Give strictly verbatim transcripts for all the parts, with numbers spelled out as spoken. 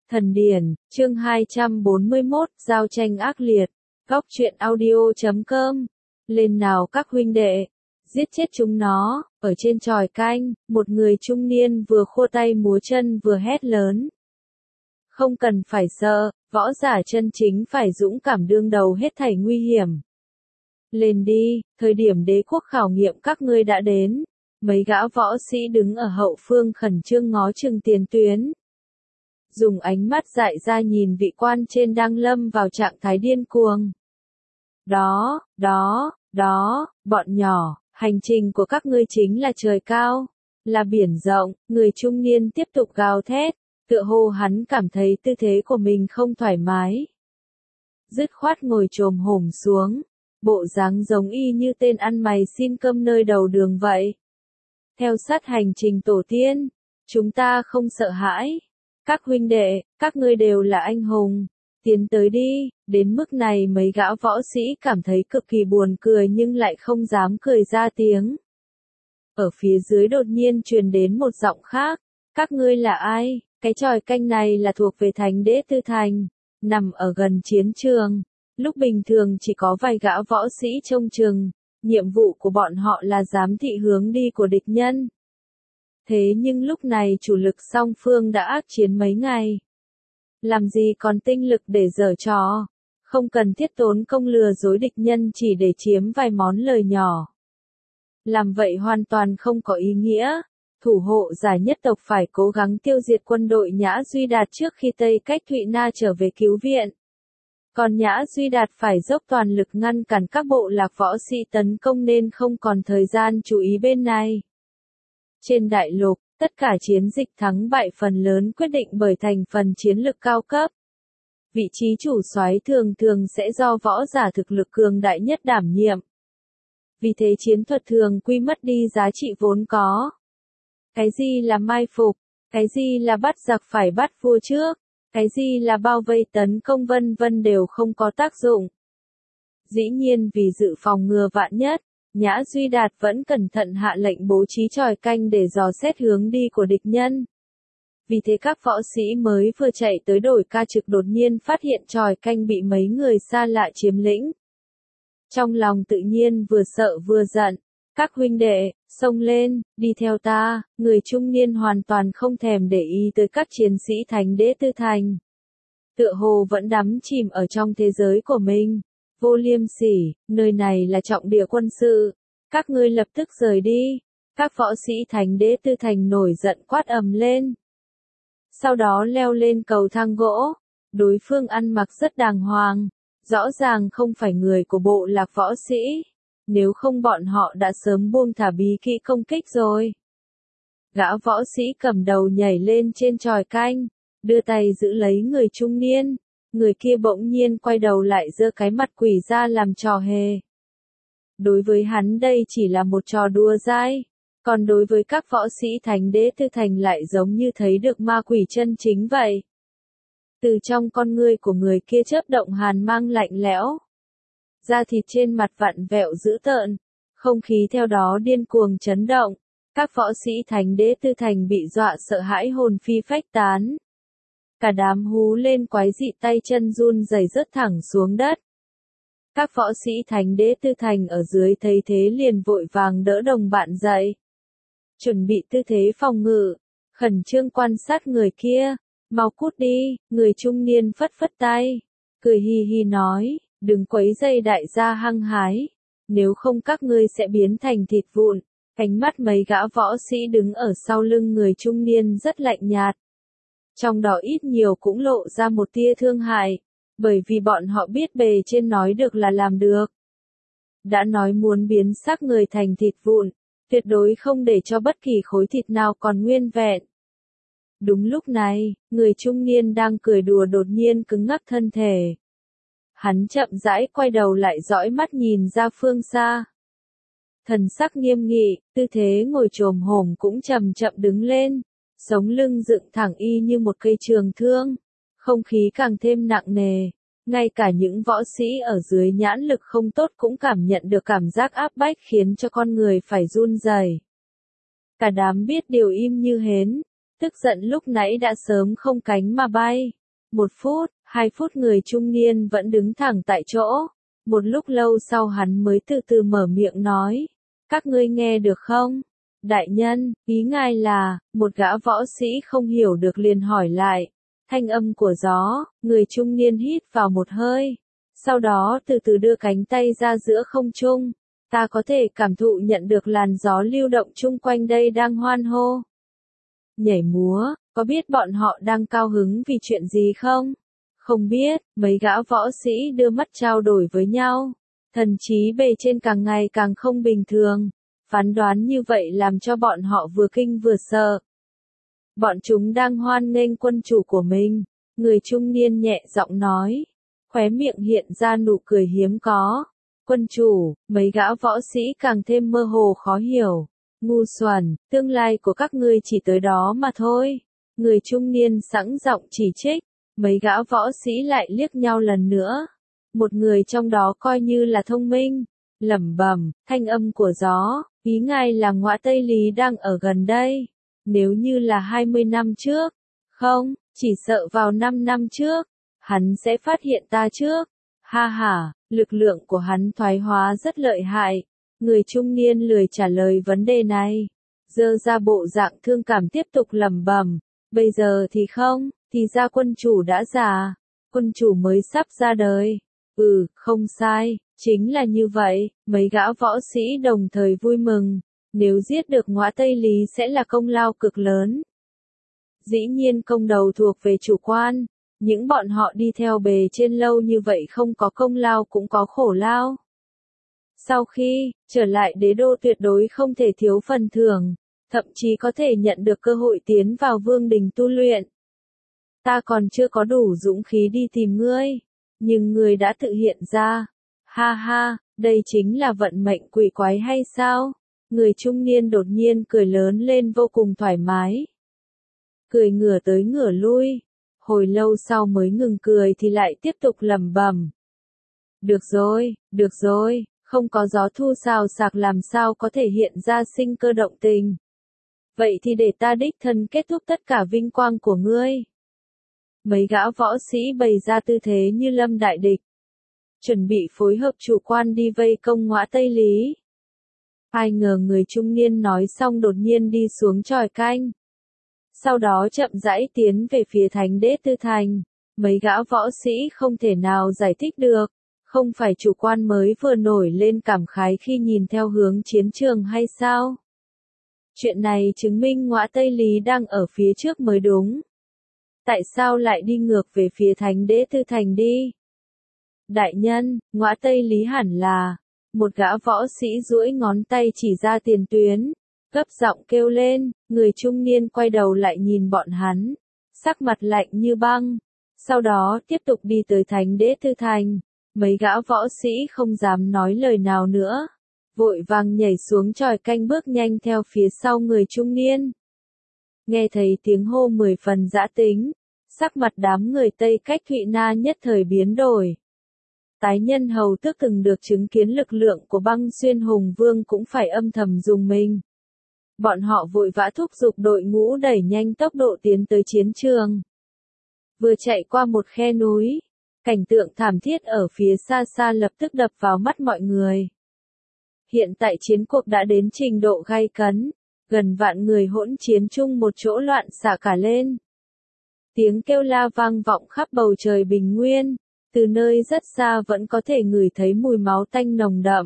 Thần điển, chương hai trăm bốn mươi mốt, giao tranh ác liệt. Góc truyện audio chấm com. Lên nào các huynh đệ, giết chết chúng nó. Ở trên chòi canh, một người trung niên vừa khua tay múa chân vừa hét lớn. Không cần phải sợ, võ giả chân chính phải dũng cảm đương đầu hết thảy nguy hiểm. Lên đi, thời điểm đế quốc khảo nghiệm các ngươi đã đến. Mấy gã võ sĩ đứng ở hậu phương khẩn trương ngó chừng tiền tuyến. Dùng ánh mắt dại ra nhìn vị quan trên đang lâm vào trạng thái điên cuồng. Đó, đó, đó, bọn nhỏ, hành trình của các ngươi chính là trời cao, là biển rộng, người trung niên tiếp tục gào thét, tựa hồ hắn cảm thấy tư thế của mình không thoải mái. Dứt khoát ngồi chồm hổm xuống, bộ dáng giống y như tên ăn mày xin cơm nơi đầu đường vậy. Theo sát hành trình tổ tiên, chúng ta không sợ hãi. Các huynh đệ, các ngươi đều là anh hùng. Tiến tới đi, đến mức này mấy gã võ sĩ cảm thấy cực kỳ buồn cười nhưng lại không dám cười ra tiếng. Ở phía dưới đột nhiên truyền đến một giọng khác. Các ngươi là ai? Cái chòi canh này là thuộc về Thánh Đế Tư Thành, nằm ở gần chiến trường. Lúc bình thường chỉ có vài gã võ sĩ trông chừng, nhiệm vụ của bọn họ là giám thị hướng đi của địch nhân. Thế nhưng lúc này chủ lực song phương đã ác chiến mấy ngày. Làm gì còn tinh lực để giở trò, không cần thiết tốn công lừa dối địch nhân chỉ để chiếm vài món lời nhỏ. Làm vậy hoàn toàn không có ý nghĩa, thủ hộ giả nhất tộc phải cố gắng tiêu diệt quân đội Nhã Duy Đạt trước khi Tây Cách Thụy Na trở về cứu viện. Còn Nhã Duy Đạt phải dốc toàn lực ngăn cản các bộ lạc võ sĩ tấn công nên không còn thời gian chú ý bên này. Trên đại lục, tất cả chiến dịch thắng bại phần lớn quyết định bởi thành phần chiến lực cao cấp. Vị trí chủ soái thường thường sẽ do võ giả thực lực cường đại nhất đảm nhiệm. Vì thế chiến thuật thường quy mất đi giá trị vốn có. Cái gì là mai phục, cái gì là bắt giặc phải bắt vua trước, cái gì là bao vây tấn công vân vân đều không có tác dụng. Dĩ nhiên vì dự phòng ngừa vạn nhất, Nhã Duy Đạt vẫn cẩn thận hạ lệnh bố trí chòi canh để dò xét hướng đi của địch nhân. Vì thế các võ sĩ mới vừa chạy tới đổi ca trực đột nhiên phát hiện chòi canh bị mấy người xa lạ chiếm lĩnh. Trong lòng tự nhiên vừa sợ vừa giận. Các huynh đệ, xông lên, đi theo ta. Người trung niên hoàn toàn không thèm để ý tới các chiến sĩ Thánh Đế Tư Thành. Tựa hồ vẫn đắm chìm ở trong thế giới của mình. Vô liêm sỉ, nơi này là trọng địa quân sự. Các ngươi lập tức rời đi. Các võ sĩ Thánh Đế Tư Thành nổi giận quát ầm lên. Sau đó leo lên cầu thang gỗ. Đối phương ăn mặc rất đàng hoàng. Rõ ràng không phải người của bộ lạc võ sĩ. Nếu không bọn họ đã sớm buông thả bí kỹ công kích rồi. Gã võ sĩ cầm đầu nhảy lên trên chòi canh. Đưa tay giữ lấy người trung niên. Người kia bỗng nhiên quay đầu lại giơ cái mặt quỷ ra làm trò hề. Đối với hắn đây chỉ là một trò đùa dai, còn đối với các võ sĩ Thánh Đế Tư Thành lại giống như thấy được ma quỷ chân chính vậy. Từ trong con ngươi của người kia chớp động hàn mang lạnh lẽo. Da thịt trên mặt vặn vẹo dữ tợn, không khí theo đó điên cuồng chấn động. Các võ sĩ Thánh Đế Tư Thành bị dọa sợ hãi hồn phi phách tán. Cả đám hú lên quái dị tay chân run rẩy rớt thẳng xuống đất. Các võ sĩ Thánh Đế Tư Thành ở dưới thấy thế liền vội vàng đỡ đồng bạn dậy. Chuẩn bị tư thế phòng ngự, khẩn trương quan sát người kia, mau cút đi, người trung niên phất phất tay, cười hi hi nói, đừng quấy rầy đại gia hăng hái, nếu không các ngươi sẽ biến thành thịt vụn. Ánh mắt mấy gã võ sĩ đứng ở sau lưng người trung niên rất lạnh nhạt. Trong đó ít nhiều cũng lộ ra một tia thương hại, bởi vì bọn họ biết bề trên nói được là làm được. Đã nói muốn biến xác người thành thịt vụn, tuyệt đối không để cho bất kỳ khối thịt nào còn nguyên vẹn. Đúng lúc này, người trung niên đang cười đùa đột nhiên cứng ngắc thân thể. Hắn chậm rãi quay đầu lại dõi mắt nhìn ra phương xa. Thần sắc nghiêm nghị, tư thế ngồi chồm hổm cũng chậm chậm đứng lên. Sống lưng dựng thẳng y như một cây trường thương, không khí càng thêm nặng nề, ngay cả những võ sĩ ở dưới nhãn lực không tốt cũng cảm nhận được cảm giác áp bách khiến cho con người phải run rẩy. Cả đám biết điều im như hến, tức giận lúc nãy đã sớm không cánh mà bay. Một phút, hai phút người trung niên vẫn đứng thẳng tại chỗ. Một lúc lâu sau hắn mới từ từ mở miệng nói. Các ngươi nghe được không? Đại nhân, ý ngài là, một gã võ sĩ không hiểu được liền hỏi lại. Thanh âm của gió, người trung niên hít vào một hơi. Sau đó từ từ đưa cánh tay ra giữa không trung. Ta có thể cảm thụ nhận được làn gió lưu động chung quanh đây đang hoan hô. Nhảy múa, có biết bọn họ đang cao hứng vì chuyện gì không? Không biết, mấy gã võ sĩ đưa mắt trao đổi với nhau. Thần trí bề trên càng ngày càng không bình thường. Phán đoán như vậy làm cho bọn họ vừa kinh vừa sợ. Bọn chúng đang hoan nghênh quân chủ của mình. Người trung niên nhẹ giọng nói. Khóe miệng hiện ra nụ cười hiếm có. Quân chủ, mấy gã võ sĩ càng thêm mơ hồ khó hiểu. Ngu xuẩn, tương lai của các ngươi chỉ tới đó mà thôi. Người trung niên sẵn giọng chỉ trích. Mấy gã võ sĩ lại liếc nhau lần nữa. Một người trong đó coi như là thông minh. Lẩm bẩm, thanh âm của gió, ý ngài là Ngõa Tây Lý đang ở gần đây. Nếu như là hai mươi năm trước, không, chỉ sợ vào năm năm trước, hắn sẽ phát hiện ta trước. Ha ha, lực lượng của hắn thoái hóa rất lợi hại. Người trung niên lười trả lời vấn đề này. Dơ ra bộ dạng thương cảm tiếp tục lẩm bẩm. Bây giờ thì không, thì ra quân chủ đã già. Quân chủ mới sắp ra đời. Ừ, không sai, chính là như vậy. Mấy gã võ sĩ đồng thời vui mừng. Nếu giết được Ngõa Tây Lý sẽ là công lao cực lớn. Dĩ nhiên công đầu thuộc về chủ quan. Những bọn họ đi theo bề trên lâu như vậy không có công lao cũng có khổ lao. Sau khi trở lại đế đô tuyệt đối không thể thiếu phần thưởng, thậm chí có thể nhận được cơ hội tiến vào vương đình tu luyện. Ta còn chưa có đủ dũng khí đi tìm ngươi, nhưng ngươi đã tự hiện ra. Ha ha, đây chính là vận mệnh quỷ quái hay sao? Người trung niên đột nhiên cười lớn lên vô cùng thoải mái. Cười ngửa tới ngửa lui. Hồi lâu sau mới ngừng cười thì lại tiếp tục lẩm bẩm. Được rồi, được rồi, không có gió thu xào xạc làm sao có thể hiện ra sinh cơ động tình. Vậy thì để ta đích thân kết thúc tất cả vinh quang của ngươi. Mấy gã võ sĩ bày ra tư thế như lâm đại địch. Chuẩn bị phối hợp chủ quan đi vây công Ngõa Tây Lý. Ai ngờ người trung niên nói xong đột nhiên đi xuống chòi canh. Sau đó chậm rãi tiến về phía Thánh Đế Tư Thành. Mấy gã võ sĩ không thể nào giải thích được. Không phải chủ quan mới vừa nổi lên cảm khái khi nhìn theo hướng chiến trường hay sao? Chuyện này chứng minh Ngõa Tây Lý đang ở phía trước mới đúng. Tại sao lại đi ngược về phía Thánh Đế Tư Thành đi? Đại nhân, Ngõa Tây Lý hẳn là... Một gã võ sĩ duỗi ngón tay chỉ ra tiền tuyến. Gấp giọng kêu lên, người trung niên quay đầu lại nhìn bọn hắn. Sắc mặt lạnh như băng. Sau đó tiếp tục đi tới Thánh Đế Tư Thành. Mấy gã võ sĩ không dám nói lời nào nữa. Vội vàng nhảy xuống chòi canh bước nhanh theo phía sau người trung niên. Nghe thấy tiếng hô mười phần dã tính. Sắc mặt đám người Tây Cách Thụy Na nhất thời biến đổi. Tái nhân hầu tước từng được chứng kiến lực lượng của Băng Xuyên Hùng Vương cũng phải âm thầm dùng mình. Bọn họ vội vã thúc giục đội ngũ đẩy nhanh tốc độ tiến tới chiến trường. Vừa chạy qua một khe núi, cảnh tượng thảm thiết ở phía xa xa lập tức đập vào mắt mọi người. Hiện tại chiến cuộc đã đến trình độ gay cấn, gần vạn người hỗn chiến chung một chỗ loạn xạ cả lên. Tiếng kêu la vang vọng khắp bầu trời bình nguyên. Từ nơi rất xa vẫn có thể ngửi thấy mùi máu tanh nồng đậm.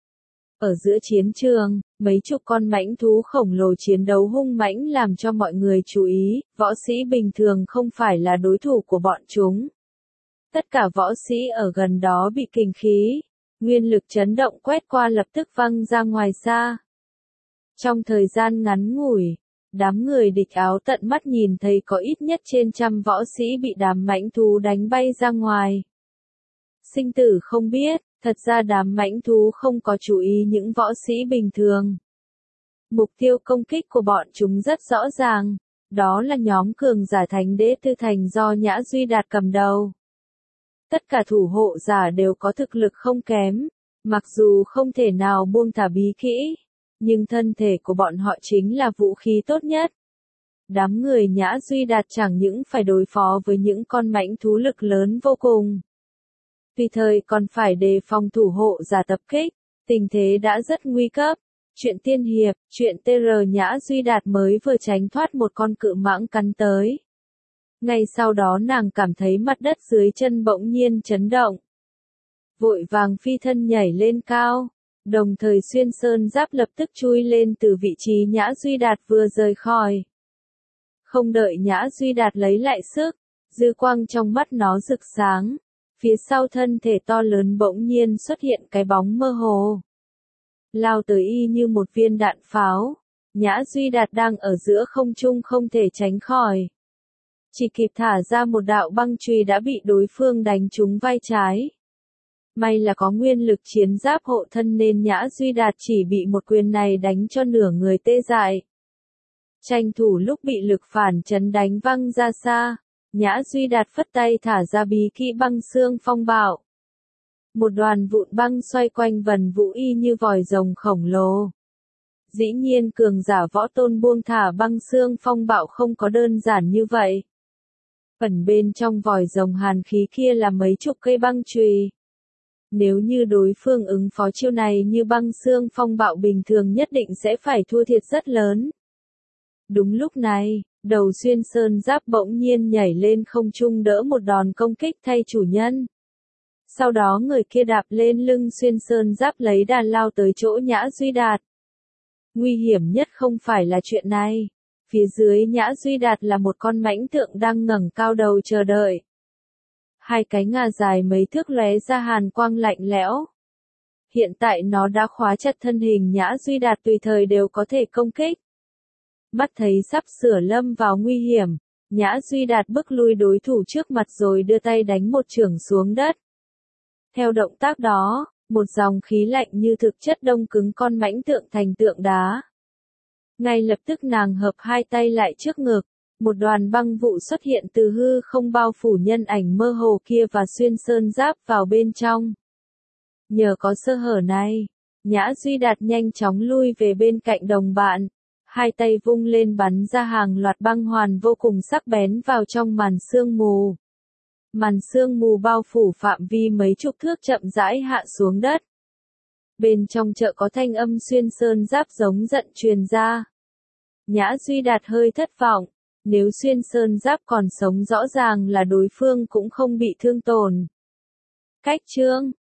Ở giữa chiến trường, mấy chục con mãnh thú khổng lồ chiến đấu hung mãnh làm cho mọi người chú ý, võ sĩ bình thường không phải là đối thủ của bọn chúng. Tất cả võ sĩ ở gần đó bị kình khí, nguyên lực chấn động quét qua lập tức văng ra ngoài xa. Trong thời gian ngắn ngủi, đám người địch áo tận mắt nhìn thấy có ít nhất trên trăm võ sĩ bị đám mãnh thú đánh bay ra ngoài. Sinh tử không biết, thật ra đám mãnh thú không có chú ý những võ sĩ bình thường. Mục tiêu công kích của bọn chúng rất rõ ràng, đó là nhóm cường giả Thánh Đế Tư Thành do Nhã Duy Đạt cầm đầu. Tất cả thủ hộ giả đều có thực lực không kém, mặc dù không thể nào buông thả bí kỹ, nhưng thân thể của bọn họ chính là vũ khí tốt nhất. đám người Nhã Duy Đạt chẳng những phải đối phó với những con mãnh thú lực lớn vô cùng. Tùy thời còn phải đề phòng thủ hộ giả tập kích, tình thế đã rất nguy cấp. Chuyện tiên hiệp, chuyện tê rờ Nhã Duy Đạt mới vừa tránh thoát một con cự mãng cắn tới. Ngay sau đó nàng cảm thấy mặt đất dưới chân bỗng nhiên chấn động. Vội vàng phi thân nhảy lên cao, đồng thời xuyên sơn giáp lập tức chui lên từ vị trí Nhã Duy Đạt vừa rời khỏi. Không đợi Nhã Duy Đạt lấy lại sức, dư quang trong mắt nó rực sáng, phía sau thân thể to lớn bỗng nhiên xuất hiện cái bóng mơ hồ. Lao tới y như một viên đạn pháo, Nhã Duy Đạt đang ở giữa không trung không thể tránh khỏi. Chỉ kịp thả ra một đạo băng chùy đã bị đối phương đánh trúng vai trái. May là có nguyên lực chiến giáp hộ thân nên Nhã Duy Đạt chỉ bị một quyền này đánh cho nửa người tê dại. Tranh thủ lúc bị lực phản chấn đánh văng ra xa, Nhã Duy Đạt phất tay thả ra bí kỹ băng xương phong bạo. Một đoàn vụn băng xoay quanh vần vũ y như vòi rồng khổng lồ. Dĩ nhiên cường giả võ tôn buông thả băng xương phong bạo không có đơn giản như vậy. Phần bên trong vòi rồng hàn khí kia là mấy chục cây băng chùy. Nếu như đối phương ứng phó chiêu này như băng xương phong bạo bình thường nhất định sẽ phải thua thiệt rất lớn. Đúng lúc này, đầu xuyên sơn giáp bỗng nhiên nhảy lên không trung đỡ một đòn công kích thay chủ nhân. Sau đó người kia đạp lên lưng xuyên sơn giáp lấy đà lao tới chỗ Nhã Duy Đạt. Nguy hiểm nhất không phải là chuyện này. Phía dưới Nhã Duy Đạt là một con mãnh tượng đang ngẩng cao đầu chờ đợi. Hai cái ngà dài mấy thước lóe ra hàn quang lạnh lẽo. Hiện tại nó đã khóa chặt thân hình Nhã Duy Đạt tùy thời đều có thể công kích. Mắt thấy sắp sửa lâm vào nguy hiểm, Nhã Duy Đạt bước lui đối thủ trước mặt rồi đưa tay đánh một chưởng xuống đất. Theo động tác đó, một dòng khí lạnh như thực chất đông cứng con mãnh tượng thành tượng đá. Ngay lập tức nàng hợp hai tay lại trước ngực, một đoàn băng vụ xuất hiện từ hư không bao phủ nhân ảnh mơ hồ kia và xuyên sơn giáp vào bên trong. Nhờ có sơ hở này, Nhã Duy Đạt nhanh chóng lui về bên cạnh đồng bạn, hai tay vung lên bắn ra hàng loạt băng hoàn vô cùng sắc bén vào trong màn sương mù. Màn sương mù bao phủ phạm vi mấy chục thước chậm rãi hạ xuống đất. Bên trong chợ có thanh âm xuyên sơn giáp giống giận truyền ra. Nhã Duy Đạt hơi thất vọng, nếu xuyên sơn giáp còn sống rõ ràng là đối phương cũng không bị thương tổn. Cách chương